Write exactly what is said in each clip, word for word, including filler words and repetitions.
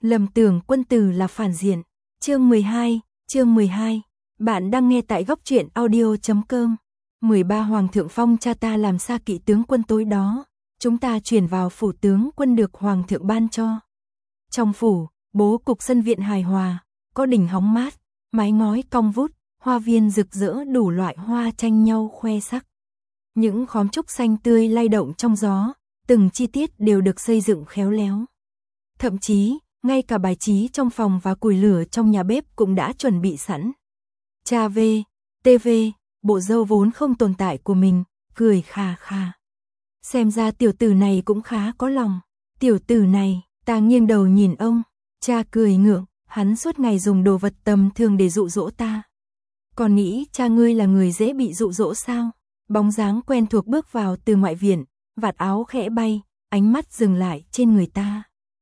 Lầm tưởng quân tử là phản diện. Chương mười hai, chương mười hai. Bạn đang nghe tại góc truyện audio chấm com. mười ba Hoàng thượng phong cha ta làm xa kỵ tướng quân tối đó, chúng ta chuyển vào phủ tướng quân được Hoàng thượng ban cho. Trong phủ, bố cục sân viện hài hòa, có đỉnh hóng mát, mái ngói cong vút, hoa viên rực rỡ đủ loại hoa tranh nhau khoe sắc. Những khóm trúc xanh tươi lay động trong gió, từng chi tiết đều được xây dựng khéo léo. Thậm chí, ngay cả bài trí trong phòng và củi lửa trong nhà bếp cũng đã chuẩn bị sẵn. Cha về, tê vê, bộ dâu vốn không tồn tại của mình, cười khà khà. Xem ra tiểu tử này cũng khá có lòng. Tiểu tử này, ta nghiêng đầu nhìn ông, cha cười ngượng, hắn suốt ngày dùng đồ vật tầm thường để dụ dỗ ta. Còn nghĩ cha ngươi là người dễ bị dụ dỗ sao? Bóng dáng quen thuộc bước vào từ ngoại viện, vạt áo khẽ bay, ánh mắt dừng lại trên người ta.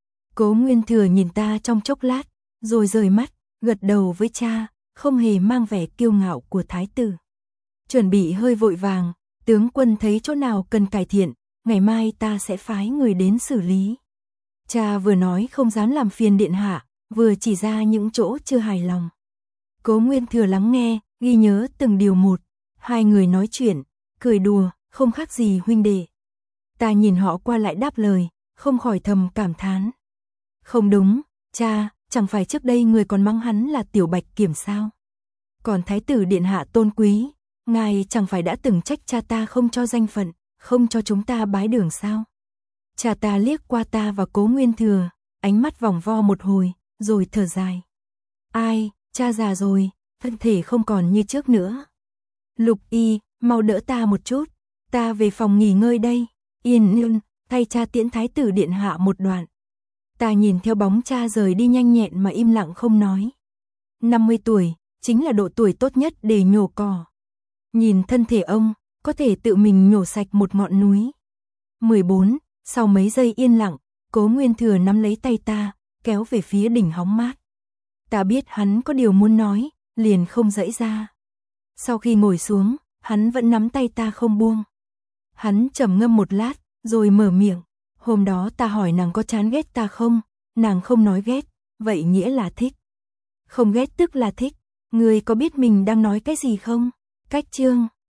Cố Nguyên Thừa nhìn ta trong chốc lát, rồi rời mắt, gật đầu với cha, không hề mang vẻ kiêu ngạo của thái tử. Chuẩn bị hơi vội vàng, tướng quân thấy chỗ nào cần cải thiện, ngày mai ta sẽ phái người đến xử lý. Cha vừa nói không dám làm phiền điện hạ, vừa chỉ ra những chỗ chưa hài lòng. Cố Nguyên Thừa lắng nghe, ghi nhớ từng điều một, hai người nói chuyện, cười đùa, không khác gì huynh đệ. Ta nhìn họ qua lại đáp lời, không khỏi thầm cảm thán. Không đúng, cha, chẳng phải trước đây người còn mắng hắn là tiểu bạch kiểm sao? Còn thái tử điện hạ tôn quý, ngài chẳng phải đã từng trách cha ta không cho danh phận, không cho chúng ta bái đường sao? Cha ta liếc qua ta và Cố Nguyên Thừa, ánh mắt vòng vo một hồi, rồi thở dài. Ai, cha già rồi, thân thể không còn như trước nữa. Lục Y, mau đỡ ta một chút, ta về phòng nghỉ ngơi đây. Yên Nương, thay cha tiễn thái tử điện hạ một đoạn. Ta nhìn theo bóng cha rời đi nhanh nhẹn mà im lặng không nói. năm mươi tuổi, chính là độ tuổi tốt nhất để nhổ cỏ. Nhìn thân thể ông, có thể tự mình nhổ sạch một ngọn núi. mười bốn, sau mấy giây yên lặng, Cố Nguyên Thừa nắm lấy tay ta, kéo về phía đỉnh hóng mát. Ta biết hắn có điều muốn nói, liền không dãy ra. Sau khi ngồi xuống, hắn vẫn nắm tay ta không buông. Hắn trầm ngâm một lát, rồi mở miệng. Hôm đó ta hỏi nàng có chán ghét ta không, nàng không nói ghét, vậy nghĩa là thích. Không ghét tức là thích, ngươi có biết mình đang nói cái gì không? Cách chương.